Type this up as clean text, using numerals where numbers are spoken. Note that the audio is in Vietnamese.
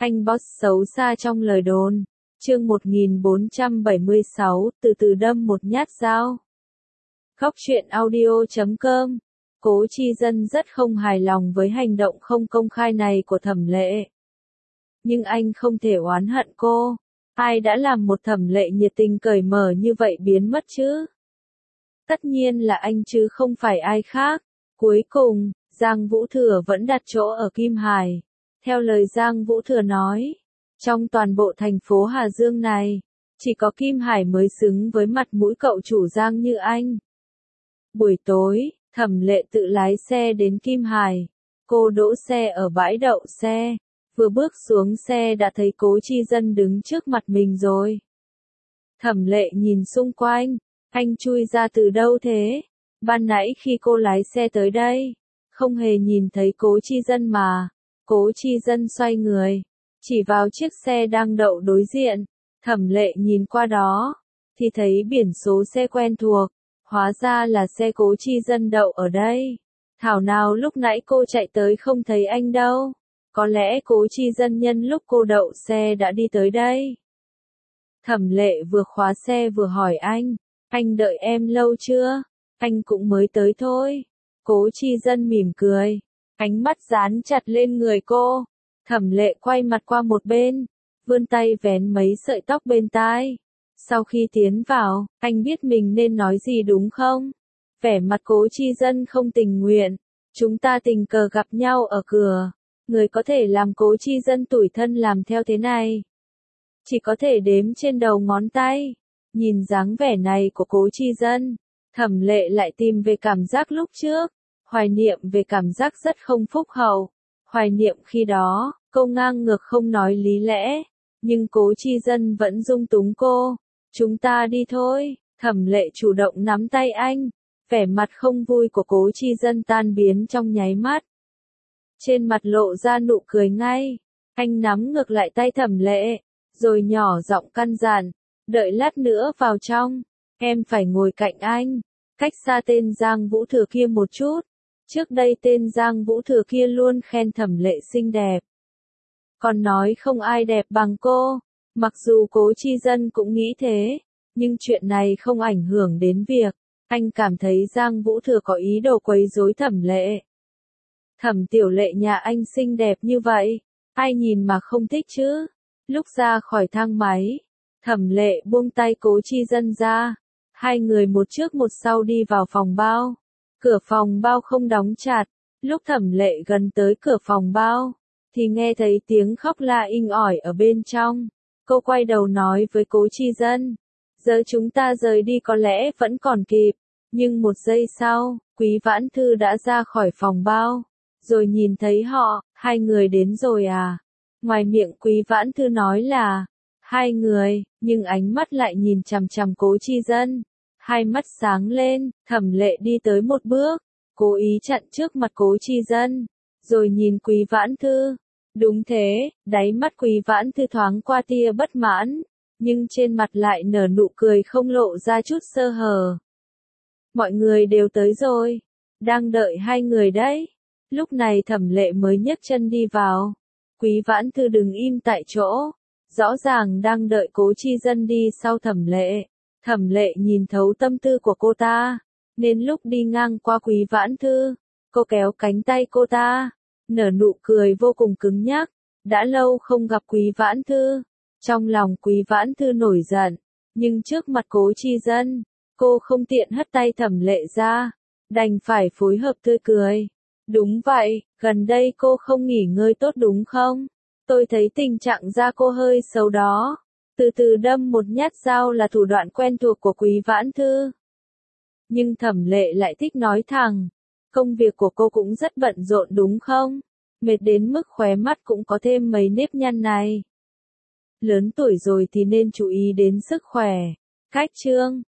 Anh boss xấu xa trong lời đồn. Chương 1476, từ từ đâm một nhát dao. Góc truyện audio.com. Cố Chi Dân rất không hài lòng với hành động không công khai này của Thẩm Lệ. Nhưng anh không thể oán hận cô. Ai đã làm một Thẩm Lệ nhiệt tình cởi mở như vậy biến mất chứ? Tất nhiên là anh chứ không phải ai khác. Cuối cùng, Giang Vũ Thừa vẫn đặt chỗ ở Kim Hải. Theo lời Giang Vũ Thừa nói, trong toàn bộ thành phố Hà Dương này, chỉ có Kim Hải mới xứng với mặt mũi cậu chủ Giang như anh. Buổi tối, Thẩm Lệ tự lái xe đến Kim Hải. Cô đỗ xe ở bãi đậu xe. Vừa bước xuống xe đã thấy Cố Chi Dân đứng trước mặt mình rồi. Thẩm Lệ nhìn xung quanh. Anh chui ra từ đâu thế? Ban nãy khi cô lái xe tới đây, không hề nhìn thấy Cố Chi Dân mà. Cố Chi Dân xoay người, chỉ vào chiếc xe đang đậu đối diện. Thẩm Lệ nhìn qua đó, thì thấy biển số xe quen thuộc. Hóa ra là xe Cố Chi Dân đậu ở đây. Thảo nào lúc nãy cô chạy tới không thấy anh đâu. Có lẽ Cố Chi Dân nhân lúc cô đậu xe đã đi tới đây. Thẩm Lệ vừa khóa xe vừa hỏi anh đợi em lâu chưa? Anh cũng mới tới thôi. Cố Chi Dân mỉm cười, ánh mắt dán chặt lên người cô. Thẩm Lệ quay mặt qua một bên, vươn tay vén mấy sợi tóc bên tai. Sau khi tiến vào, anh biết mình nên nói gì đúng không? Vẻ mặt Cố Chi Dân không tình nguyện. Chúng ta tình cờ gặp nhau ở cửa. Người có thể làm Cố Chi Dân tủi thân làm theo thế này, chỉ có thể đếm trên đầu ngón tay. Nhìn dáng vẻ này của Cố Chi Dân, Thẩm Lệ lại tìm về cảm giác lúc trước. Hoài niệm về cảm giác rất không phúc hậu. Hoài niệm khi đó, cô ngang ngược không nói lý lẽ. Nhưng Cố Chi Dân vẫn dung túng cô. Chúng ta đi thôi. Thẩm Lệ chủ động nắm tay anh. Vẻ mặt không vui của Cố Chi Dân tan biến trong nháy mắt. Trên mặt lộ ra nụ cười ngay. Anh nắm ngược lại tay Thẩm Lệ, rồi nhỏ giọng căn dặn, đợi lát nữa vào trong, em phải ngồi cạnh anh, cách xa tên Giang Vũ Thừa kia một chút. Trước đây tên Giang Vũ Thừa kia luôn khen Thẩm Lệ xinh đẹp, còn nói không ai đẹp bằng cô. Mặc dù Cố Chi Dân cũng nghĩ thế, nhưng chuyện này không ảnh hưởng đến việc anh cảm thấy Giang Vũ Thừa có ý đồ quấy rối Thẩm Lệ. Thẩm Tiểu Lệ nhà anh xinh đẹp như vậy, ai nhìn mà không thích chứ? Lúc ra khỏi thang máy, Thẩm Lệ buông tay Cố Chi Dân ra. Hai người một trước một sau đi vào phòng bao. Cửa phòng bao không đóng chặt. Lúc Thẩm Lệ gần tới cửa phòng bao, thì nghe thấy tiếng khóc la inh ỏi ở bên trong. Cô quay đầu nói với Cố Chi Dân, giờ chúng ta rời đi có lẽ vẫn còn kịp. Nhưng một giây sau, Quý Vãn Thư đã ra khỏi phòng bao. Rồi nhìn thấy họ, hai người đến rồi à? Ngoài miệng Quý Vãn Thư nói là hai người, nhưng ánh mắt lại nhìn chằm chằm Cố Chi Dân. Hai mắt sáng lên, Thẩm Lệ đi tới một bước, cố ý chặn trước mặt Cố Chi Dân, rồi nhìn Quý Vãn Thư. Đúng thế, đáy mắt Quý Vãn Thư thoáng qua tia bất mãn, nhưng trên mặt lại nở nụ cười không lộ ra chút sơ hở. Mọi người đều tới rồi, đang đợi hai người đấy. Lúc này Thẩm Lệ mới nhấc chân đi vào. Quý Vãn Thư đứng im tại chỗ, rõ ràng đang đợi Cố Chi Dân đi sau Thẩm Lệ. Thẩm Lệ nhìn thấu tâm tư của cô ta, nên lúc đi ngang qua Quý Vãn Thư, cô kéo cánh tay cô ta, nở nụ cười vô cùng cứng nhắc. Đã lâu không gặp Quý Vãn Thư, trong lòng Quý Vãn Thư nổi giận, nhưng trước mặt Cố Chi Dân, cô không tiện hất tay Thẩm Lệ ra, đành phải phối hợp tươi cười. Đúng vậy, gần đây cô không nghỉ ngơi tốt đúng không? Tôi thấy tình trạng da cô hơi xấu đó. Từ từ đâm một nhát dao là thủ đoạn quen thuộc của Quý Vãn Thư. Nhưng Thẩm Lệ lại thích nói thẳng. Công việc của cô cũng rất bận rộn đúng không? Mệt đến mức khóe mắt cũng có thêm mấy nếp nhăn này. Lớn tuổi rồi thì nên chú ý đến sức khỏe. Cách chương